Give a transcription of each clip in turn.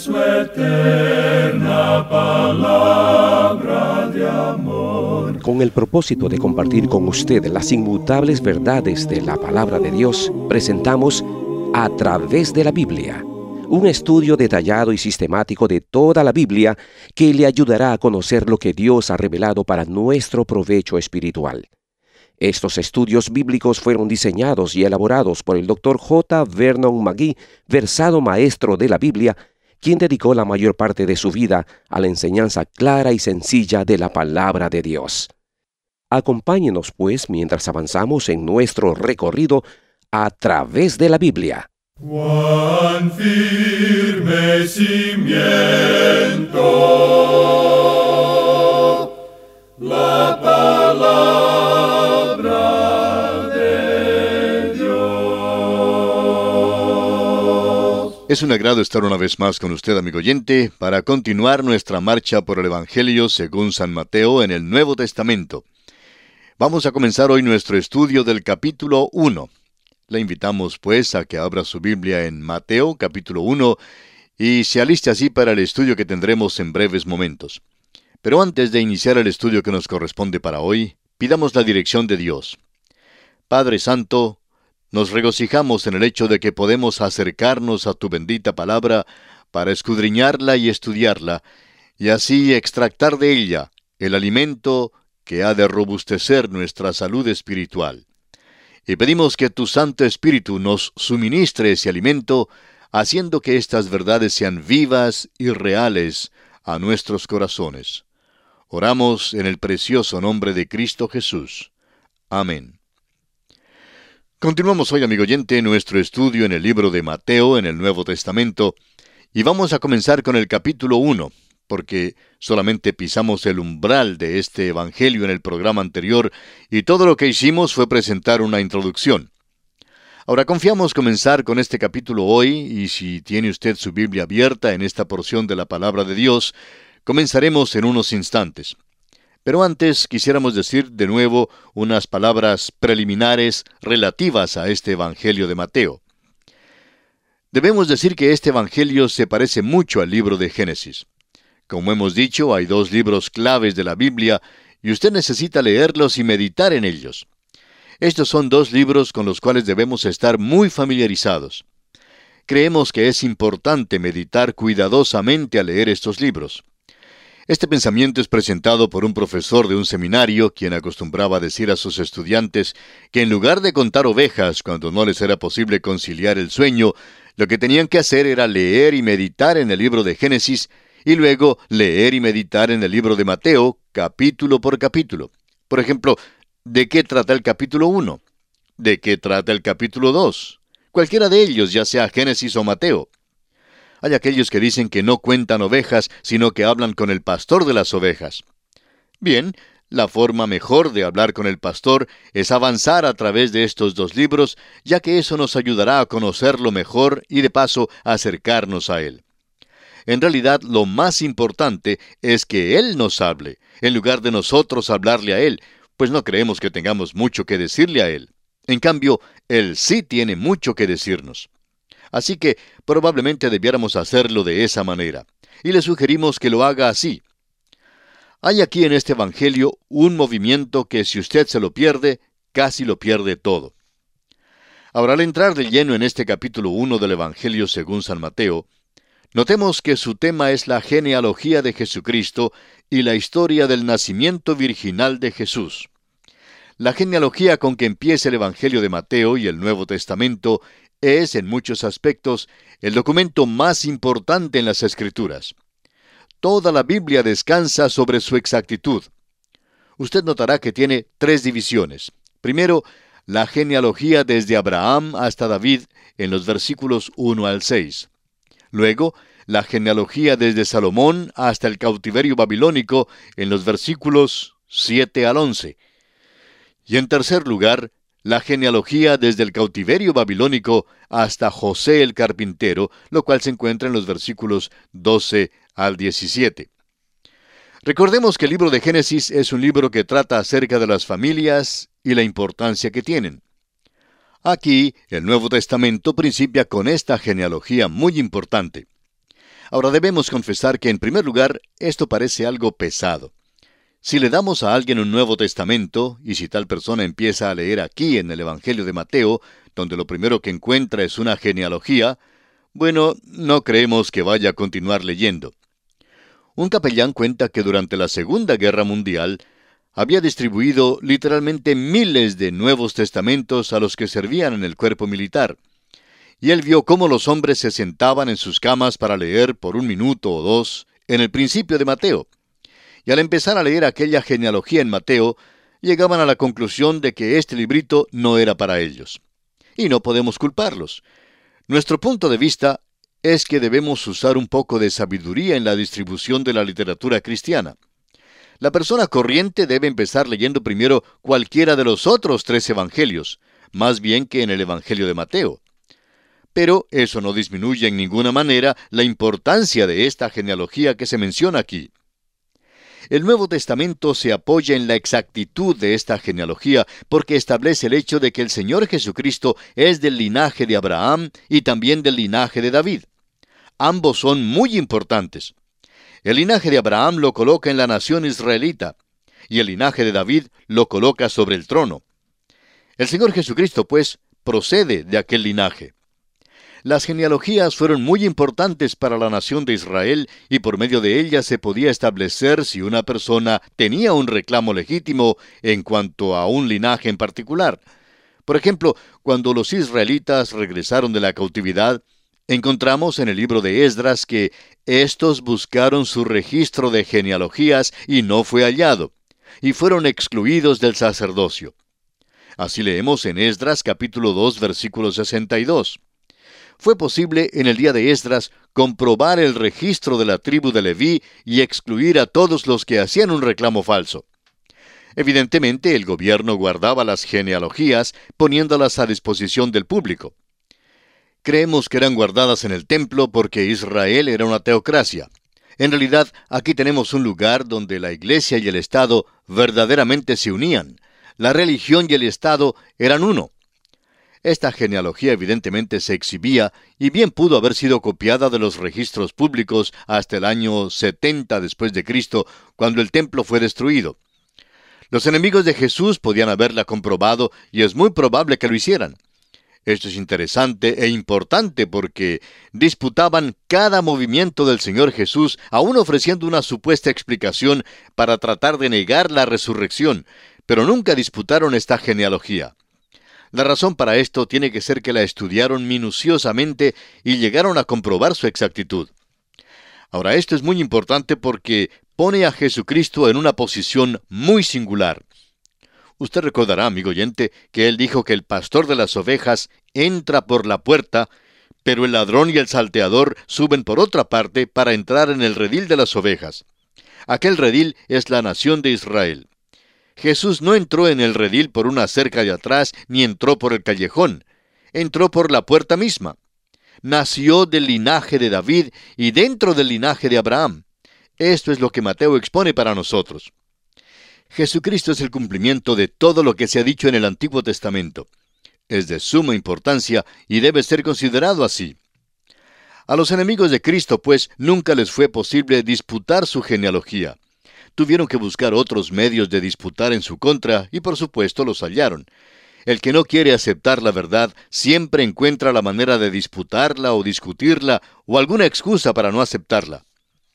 su eterna palabra de amor. Con el propósito de compartir con usted las inmutables verdades de la palabra de Dios, presentamos A Través de la Biblia, un estudio detallado y sistemático de toda la Biblia que le ayudará a conocer lo que Dios ha revelado para nuestro provecho espiritual. Estos estudios bíblicos fueron diseñados y elaborados por el Dr. J. Vernon McGee, versado maestro de la Biblia, quien dedicó la mayor parte de su vida a la enseñanza clara y sencilla de la palabra de Dios. Acompáñenos, pues, mientras avanzamos en nuestro recorrido a través de la Biblia. Cuán firme cimiento la palabra de Dios. Es un agrado estar una vez más con usted, amigo oyente, para continuar nuestra marcha por el Evangelio según San Mateo en el Nuevo Testamento. Vamos a comenzar hoy nuestro estudio del capítulo 1. Le invitamos, pues, a que abra su Biblia en Mateo, capítulo 1, y se aliste así para el estudio que tendremos en breves momentos. Pero antes de iniciar el estudio que nos corresponde para hoy, pidamos la dirección de Dios. Padre Santo, nos regocijamos en el hecho de que podemos acercarnos a tu bendita palabra para escudriñarla y estudiarla, y así extractar de ella el alimento que ha de robustecer nuestra salud espiritual. Y pedimos que tu Santo Espíritu nos suministre ese alimento, haciendo que estas verdades sean vivas y reales a nuestros corazones. Oramos en el precioso nombre de Cristo Jesús. Amén. Continuamos hoy, amigo oyente, nuestro estudio en el libro de Mateo en el Nuevo Testamento, y vamos a comenzar con el capítulo 1, porque solamente pisamos el umbral de este Evangelio en el programa anterior, y todo lo que hicimos fue presentar una introducción. Ahora confiamos comenzar con este capítulo hoy, y si tiene usted su Biblia abierta en esta porción de la Palabra de Dios, comenzaremos en unos instantes. Pero antes quisiéramos decir de nuevo unas palabras preliminares relativas a este Evangelio de Mateo. Debemos decir que este Evangelio se parece mucho al libro de Génesis. Como hemos dicho, hay dos libros claves de la Biblia y usted necesita leerlos y meditar en ellos. Estos son dos libros con los cuales debemos estar muy familiarizados. Creemos que es importante meditar cuidadosamente al leer estos libros. Este pensamiento es presentado por un profesor de un seminario, quien acostumbraba a decir a sus estudiantes que en lugar de contar ovejas cuando no les era posible conciliar el sueño, lo que tenían que hacer era leer y meditar en el libro de Génesis, y luego leer y meditar en el libro de Mateo, capítulo por capítulo. Por ejemplo, ¿de qué trata el capítulo 1? ¿De qué trata el capítulo 2? Cualquiera de ellos, ya sea Génesis o Mateo. Hay aquellos que dicen que no cuentan ovejas, sino que hablan con el pastor de las ovejas. Bien, la forma mejor de hablar con el pastor es avanzar a través de estos dos libros, ya que eso nos ayudará a conocerlo mejor y de paso a acercarnos a él. En realidad, lo más importante es que Él nos hable, en lugar de nosotros hablarle a Él, pues no creemos que tengamos mucho que decirle a Él. En cambio, Él sí tiene mucho que decirnos. Así que probablemente debiéramos hacerlo de esa manera, y le sugerimos que lo haga así. Hay aquí en este Evangelio un movimiento que si usted se lo pierde, casi lo pierde todo. Ahora, al entrar de lleno en este capítulo 1 del Evangelio según San Mateo, notemos que su tema es la genealogía de Jesucristo y la historia del nacimiento virginal de Jesús. La genealogía con que empieza el Evangelio de Mateo y el Nuevo Testamento es, en muchos aspectos, el documento más importante en las Escrituras. Toda la Biblia descansa sobre su exactitud. Usted notará que tiene tres divisiones. Primero, la genealogía desde Abraham hasta David en los versículos 1 al 6. Luego, la genealogía desde Salomón hasta el cautiverio babilónico en los versículos 7 al 11. Y en tercer lugar, la genealogía desde el cautiverio babilónico hasta José el carpintero, lo cual se encuentra en los versículos 12 al 17. Recordemos que el libro de Génesis es un libro que trata acerca de las familias y la importancia que tienen. Aquí, el Nuevo Testamento principia con esta genealogía muy importante. Ahora debemos confesar que en primer lugar esto parece algo pesado. Si le damos a alguien un Nuevo Testamento, y si tal persona empieza a leer aquí en el Evangelio de Mateo, donde lo primero que encuentra es una genealogía, bueno, no creemos que vaya a continuar leyendo. Un capellán cuenta que durante la Segunda Guerra Mundial había distribuido literalmente miles de Nuevos Testamentos a los que servían en el cuerpo militar. Y él vio cómo los hombres se sentaban en sus camas para leer por 1 minuto o 2 en el principio de Mateo. Y al empezar a leer aquella genealogía en Mateo, llegaban a la conclusión de que este librito no era para ellos. Y no podemos culparlos. Nuestro punto de vista es que debemos usar un poco de sabiduría en la distribución de la literatura cristiana. La persona corriente debe empezar leyendo primero cualquiera de los otros 3 evangelios, más bien que en el Evangelio de Mateo. Pero eso no disminuye en ninguna manera la importancia de esta genealogía que se menciona aquí. El Nuevo Testamento se apoya en la exactitud de esta genealogía porque establece el hecho de que el Señor Jesucristo es del linaje de Abraham y también del linaje de David. Ambos son muy importantes. El linaje de Abraham lo coloca en la nación israelita y el linaje de David lo coloca sobre el trono. El Señor Jesucristo, pues, procede de aquel linaje. Las genealogías fueron muy importantes para la nación de Israel y por medio de ellas se podía establecer si una persona tenía un reclamo legítimo en cuanto a un linaje en particular. Por ejemplo, cuando los israelitas regresaron de la cautividad, encontramos en el libro de Esdras que éstos buscaron su registro de genealogías y no fue hallado, y fueron excluidos del sacerdocio. Así leemos en Esdras capítulo 2, versículo 62. Fue posible en el día de Esdras comprobar el registro de la tribu de Leví y excluir a todos los que hacían un reclamo falso. Evidentemente, el gobierno guardaba las genealogías, poniéndolas a disposición del público. Creemos que eran guardadas en el templo porque Israel era una teocracia. En realidad, aquí tenemos un lugar donde la Iglesia y el Estado verdaderamente se unían. La religión y el Estado eran uno. Esta genealogía evidentemente se exhibía y bien pudo haber sido copiada de los registros públicos hasta el año 70 después de Cristo, cuando el templo fue destruido. Los enemigos de Jesús podían haberla comprobado y es muy probable que lo hicieran. Esto es interesante e importante porque disputaban cada movimiento del Señor Jesús, aún ofreciendo una supuesta explicación para tratar de negar la resurrección, pero nunca disputaron esta genealogía. La razón para esto tiene que ser que la estudiaron minuciosamente y llegaron a comprobar su exactitud. Ahora, esto es muy importante porque pone a Jesucristo en una posición muy singular. Usted recordará, amigo oyente, que él dijo que el pastor de las ovejas entra por la puerta, pero el ladrón y el salteador suben por otra parte para entrar en el redil de las ovejas. Aquel redil es la nación de Israel. Jesús no entró en el redil por una cerca de atrás, ni entró por el callejón. Entró por la puerta misma. Nació del linaje de David y dentro del linaje de Abraham. Esto es lo que Mateo expone para nosotros. Jesucristo es el cumplimiento de todo lo que se ha dicho en el Antiguo Testamento. Es de suma importancia y debe ser considerado así. A los enemigos de Cristo, pues, nunca les fue posible disputar su genealogía. Tuvieron que buscar otros medios de disputar en su contra y por supuesto los hallaron. El que no quiere aceptar la verdad siempre encuentra la manera de disputarla o discutirla o alguna excusa para no aceptarla.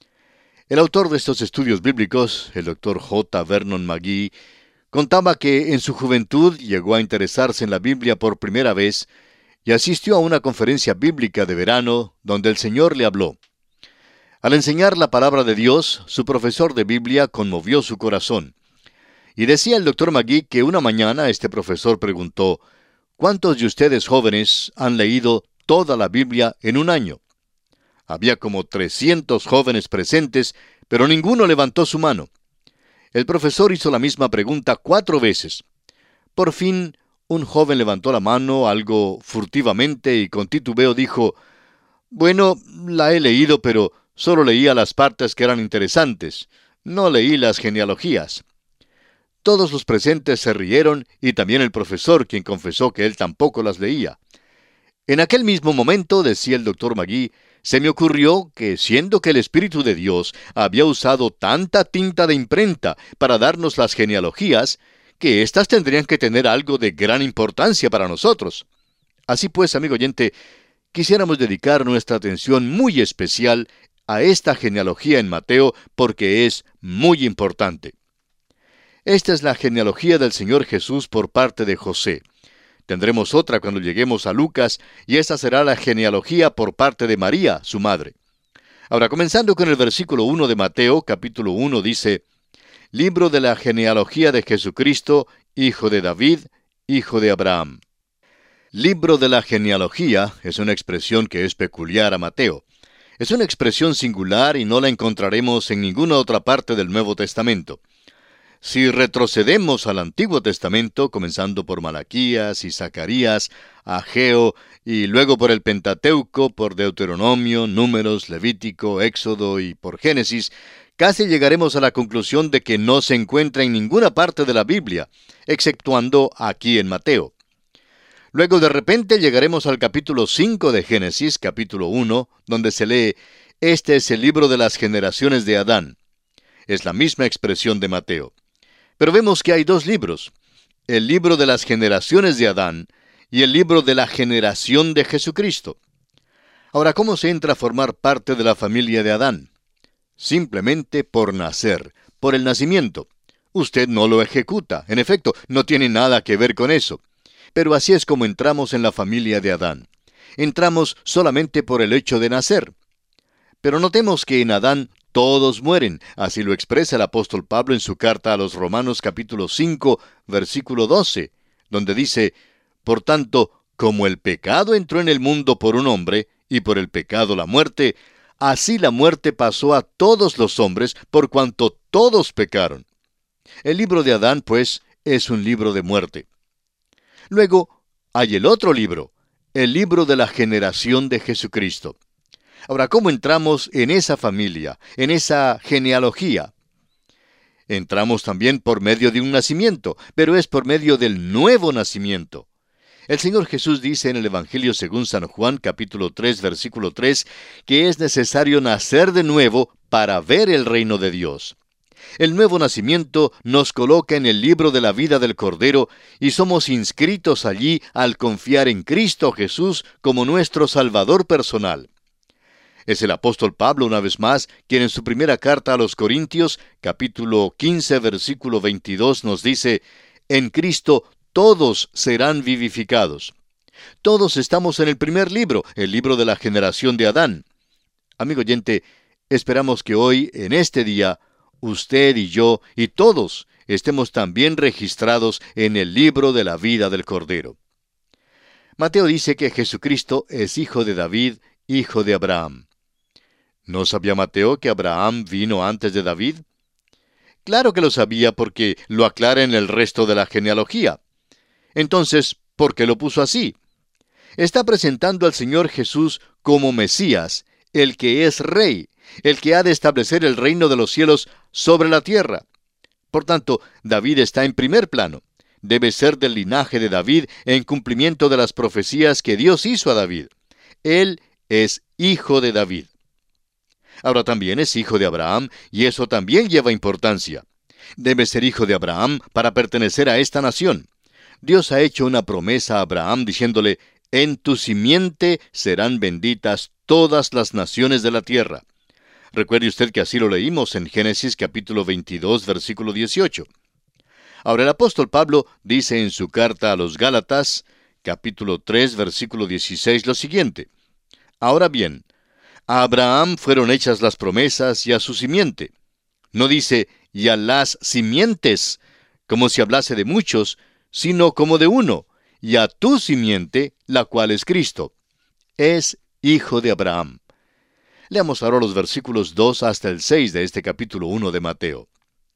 El autor de estos estudios bíblicos, el Dr. J. Vernon McGee, contaba que en su juventud llegó a interesarse en la Biblia por primera vez y asistió a una conferencia bíblica de verano donde el Señor le habló. Al enseñar la palabra de Dios, su profesor de Biblia conmovió su corazón. Y decía el Dr. McGee que una mañana este profesor preguntó, ¿cuántos de ustedes jóvenes han leído toda la Biblia en un año? Había como 300 jóvenes presentes, pero ninguno levantó su mano. El profesor hizo la misma pregunta 4 veces. Por fin, un joven levantó la mano algo furtivamente y con titubeo dijo, «Bueno, la he leído, pero solo leía las partes que eran interesantes. No leí las genealogías». Todos los presentes se rieron y también el profesor, quien confesó que él tampoco las leía. En aquel mismo momento, decía el Dr. McGee, Se me ocurrió que, siendo que el Espíritu de Dios había usado tanta tinta de imprenta para darnos las genealogías, que éstas tendrían que tener algo de gran importancia para nosotros. Así pues, amigo oyente, quisiéramos dedicar nuestra atención muy especial a esta genealogía en Mateo porque es muy importante. Esta es la genealogía del Señor Jesús por parte de José. Tendremos otra cuando lleguemos a Lucas, y esta será la genealogía por parte de María, su madre. Ahora, comenzando con el versículo 1 de Mateo, capítulo 1, dice: Libro de la genealogía de Jesucristo, hijo de David, hijo de Abraham. Libro de la genealogía es una expresión que es peculiar a Mateo. Es una expresión singular y no la encontraremos en ninguna otra parte del Nuevo Testamento. Si retrocedemos al Antiguo Testamento, comenzando por Malaquías y Zacarías, Ageo, y luego por el Pentateuco, por Deuteronomio, Números, Levítico, Éxodo y por Génesis, casi llegaremos a la conclusión de que no se encuentra en ninguna parte de la Biblia, exceptuando aquí en Mateo. Luego de repente llegaremos al capítulo 5 de Génesis, capítulo 1, donde se lee: Este es el libro de las generaciones de Adán. Es la misma expresión de Mateo. Pero vemos que hay dos libros: el libro de las generaciones de Adán y el libro de la generación de Jesucristo. Ahora, ¿cómo se entra a formar parte de la familia de Adán? Simplemente por nacer, por el nacimiento. Usted no lo ejecuta, en efecto, no tiene nada que ver con eso. Pero así es como entramos en la familia de Adán. Entramos solamente por el hecho de nacer. Pero notemos que en Adán todos mueren, así lo expresa el apóstol Pablo en su carta a los Romanos capítulo 5, versículo 12, donde dice: Por tanto, como el pecado entró en el mundo por un hombre, y por el pecado la muerte, así la muerte pasó a todos los hombres, por cuanto todos pecaron. El libro de Adán, pues, es un libro de muerte. Luego, hay el otro libro, el libro de la generación de Jesucristo. Ahora, ¿cómo entramos en esa familia, en esa genealogía? Entramos también por medio de un nacimiento, pero es por medio del nuevo nacimiento. El Señor Jesús dice en el Evangelio según San Juan, capítulo 3, versículo 3, que es necesario nacer de nuevo para ver el reino de Dios. El nuevo nacimiento nos coloca en el libro de la vida del Cordero y somos inscritos allí al confiar en Cristo Jesús como nuestro Salvador personal. Es el apóstol Pablo, una vez más, quien en su primera carta a los Corintios, capítulo 15, versículo 22, nos dice: En Cristo todos serán vivificados. Todos estamos en el primer libro, el libro de la generación de Adán. Amigo oyente, esperamos que hoy, en este día, usted y yo y todos estemos también registrados en el libro de la vida del Cordero. Mateo dice que Jesucristo es hijo de David, hijo de Abraham. ¿No sabía Mateo que Abraham vino antes de David? Claro que lo sabía porque lo aclara en el resto de la genealogía. Entonces, ¿por qué lo puso así? Está presentando al Señor Jesús como Mesías, el que es Rey, el que ha de establecer el reino de los cielos sobre la tierra. Por tanto, David está en primer plano. Debe ser del linaje de David en cumplimiento de las profecías que Dios hizo a David. Él es hijo de David. Ahora también es hijo de Abraham, y eso también lleva importancia. Debe ser hijo de Abraham para pertenecer a esta nación. Dios ha hecho una promesa a Abraham diciéndole: En tu simiente serán benditas todas las naciones de la tierra. Recuerde usted que así lo leímos en Génesis capítulo 22, versículo 18. Ahora el apóstol Pablo dice en su carta a los Gálatas, capítulo 3, versículo 16, lo siguiente: Ahora bien, a Abraham fueron hechas las promesas y a su simiente. No dice: y a las simientes, como si hablase de muchos, sino como de uno, y a tu simiente, la cual es Cristo. Es hijo de Abraham. Leamos ahora los versículos 2 hasta el 6 de este capítulo 1 de Mateo.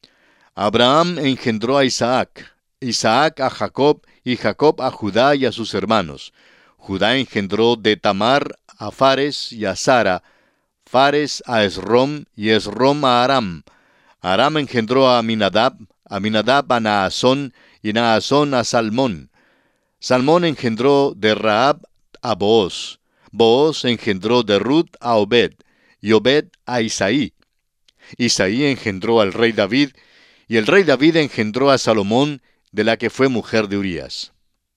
Abraham engendró a Isaac, Isaac a Jacob, y Jacob a Judá y a sus hermanos. Judá engendró de Tamar a Fares y a Sara, Fares a Esrom y Esrom a Aram. Aram engendró a Aminadab, Aminadab a Naasón y Naasón a Salmón. Salmón engendró de Rahab a Booz, Booz engendró de Ruth a Obed, y Obed a Isaí. Isaí engendró al rey David, y el rey David engendró a Salomón, de la que fue mujer de Urías.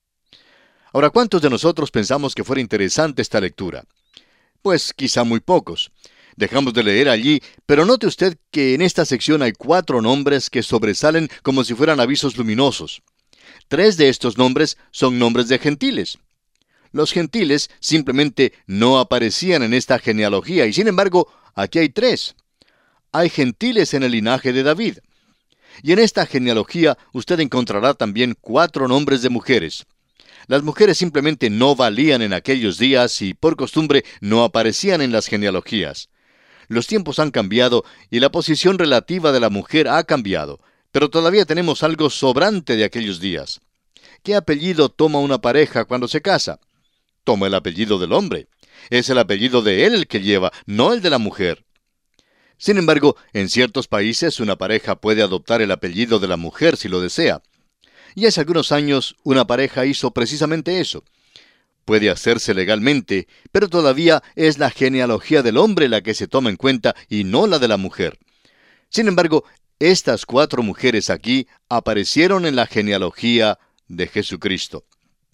Ahora, ¿cuántos de nosotros pensamos que fuera interesante esta lectura? Pues quizá muy pocos. Dejamos de leer allí, pero note usted que en esta sección hay 4 nombres que sobresalen como si fueran avisos luminosos. 3 de estos nombres son nombres de gentiles. Los gentiles simplemente no aparecían en esta genealogía, y sin embargo, aquí hay 3. Hay gentiles en el linaje de David. Y en esta genealogía usted encontrará también 4 nombres de mujeres. Las mujeres simplemente no valían en aquellos días y por costumbre no aparecían en las genealogías. Los tiempos han cambiado y la posición relativa de la mujer ha cambiado, pero todavía tenemos algo sobrante de aquellos días. ¿Qué apellido toma una pareja cuando se casa? Toma el apellido del hombre. Es el apellido de él el que lleva, no el de la mujer. Sin embargo, en ciertos países una pareja puede adoptar el apellido de la mujer si lo desea. Y hace algunos años una pareja hizo precisamente eso. Puede hacerse legalmente, pero todavía es la genealogía del hombre la que se toma en cuenta y no la de la mujer. Sin embargo, estas 4 mujeres aquí aparecieron en la genealogía de Jesucristo.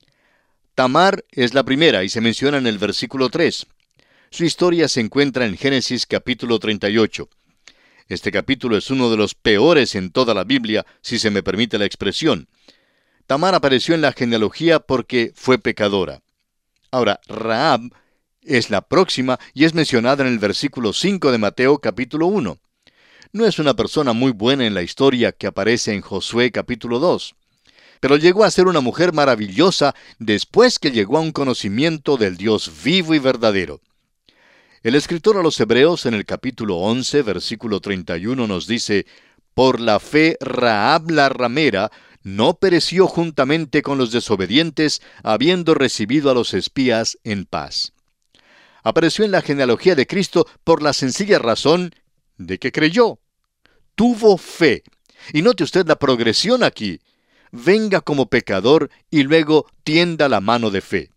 Tamar es la primera y se menciona en el versículo 3. Su historia se encuentra en Génesis capítulo 38. Este capítulo es uno de los peores en toda la Biblia, si se me permite la expresión. Tamar apareció en la genealogía porque fue pecadora. Ahora, Rahab es la próxima y es mencionada en el versículo 5 de Mateo capítulo 1. No es una persona muy buena en la historia que aparece en Josué capítulo 2. Pero llegó a ser una mujer maravillosa después que llegó a un conocimiento del Dios vivo y verdadero. El escritor a los Hebreos en el capítulo 11, versículo 31 nos dice: «Por la fe Rahab la ramera no pereció juntamente con los desobedientes, habiendo recibido a los espías en paz». Apareció en la genealogía de Cristo por la sencilla razón de que creyó. Tuvo fe. Y note usted la progresión aquí. Venga como pecador y luego tienda la mano de fe.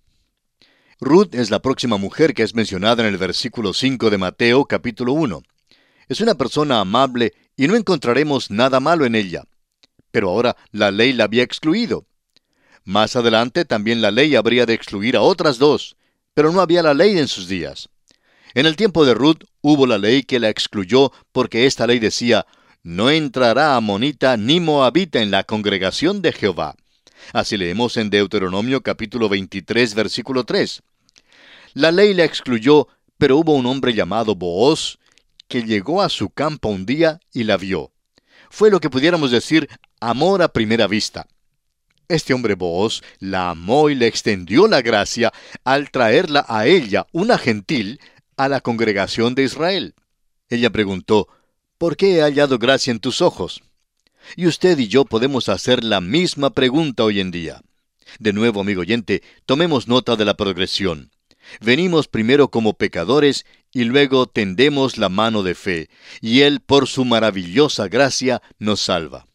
Ruth es la próxima mujer que es mencionada en el versículo 5 de Mateo capítulo 1. Es una persona amable y no encontraremos nada malo en ella. Pero ahora la ley la había excluido. Más adelante también la ley habría de excluir a otras 2, pero no había la ley en sus días. En el tiempo de Ruth hubo la ley que la excluyó porque esta ley decía: «No entrará amonita ni moabita en la congregación de Jehová». Así leemos en Deuteronomio capítulo 23, versículo 3. La ley la excluyó, pero hubo un hombre llamado Booz que llegó a su campo un día y la vio. Fue lo que pudiéramos decir amor a primera vista. Este hombre Booz la amó y le extendió la gracia al traerla a ella, una gentil, a la congregación de Israel. Ella preguntó: «¿Por qué he hallado gracia en tus ojos?». Y usted y yo podemos hacer la misma pregunta hoy en día. De nuevo, amigo oyente, tomemos nota de la progresión. Venimos primero como pecadores y luego tendemos la mano de fe, y Él, por su maravillosa gracia, nos salva.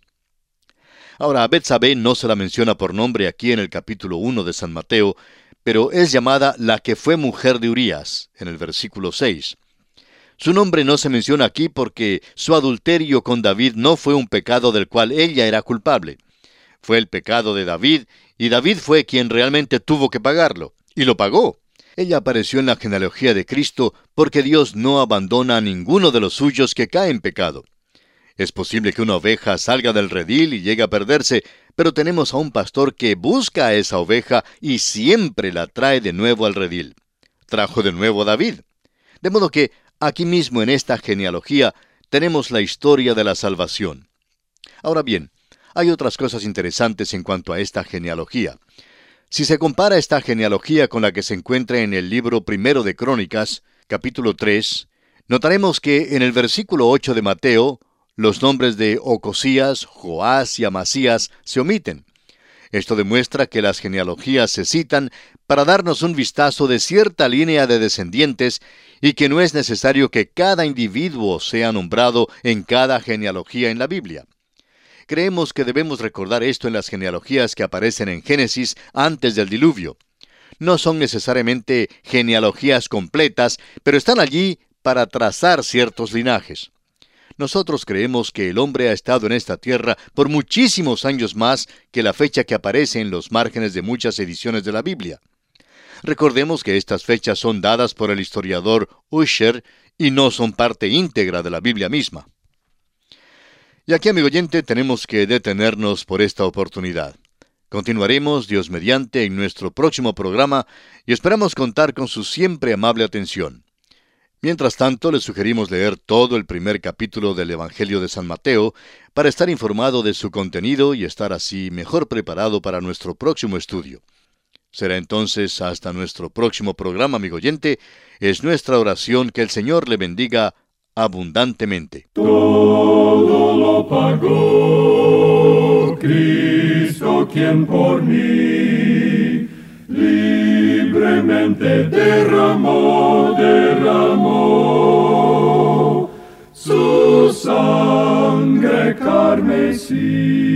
Ahora, a Betsabé no se la menciona por nombre aquí en el capítulo 1 de San Mateo, pero es llamada la que fue mujer de Urías, en el versículo 6. Su nombre no se menciona aquí porque su adulterio con David no fue un pecado del cual ella era culpable. Fue el pecado de David, y David fue quien realmente tuvo que pagarlo, y lo pagó. Ella apareció en la genealogía de Cristo porque Dios no abandona a ninguno de los suyos que cae en pecado. Es posible que una oveja salga del redil y llegue a perderse, pero tenemos a un pastor que busca a esa oveja y siempre la trae de nuevo al redil. Trajo de nuevo a David. De modo que aquí mismo en esta genealogía tenemos la historia de la salvación. Ahora bien, hay otras cosas interesantes en cuanto a esta genealogía. Si se compara esta genealogía con la que se encuentra en el libro primero de Crónicas, capítulo 3, notaremos que en el versículo 8 de Mateo, los nombres de Ocosías, Joás y Amasías se omiten. Esto demuestra que las genealogías se citan para darnos un vistazo de cierta línea de descendientes y que no es necesario que cada individuo sea nombrado en cada genealogía en la Biblia. Creemos que debemos recordar esto en las genealogías que aparecen en Génesis antes del diluvio. No son necesariamente genealogías completas, pero están allí para trazar ciertos linajes. Nosotros creemos que el hombre ha estado en esta tierra por muchísimos años más que la fecha que aparece en los márgenes de muchas ediciones de la Biblia. Recordemos que estas fechas son dadas por el historiador Ussher y no son parte íntegra de la Biblia misma. Y aquí, amigo oyente, tenemos que detenernos por esta oportunidad. Continuaremos, Dios mediante, en nuestro próximo programa y esperamos contar con su siempre amable atención. Mientras tanto, les sugerimos leer todo el primer capítulo del Evangelio de San Mateo para estar informado de su contenido y estar así mejor preparado para nuestro próximo estudio. Será entonces hasta nuestro próximo programa, amigo oyente. Es nuestra oración que el Señor le bendiga abundantemente. Todo lo pagó Cristo, quien por mí libremente derramó su sangre carmesí.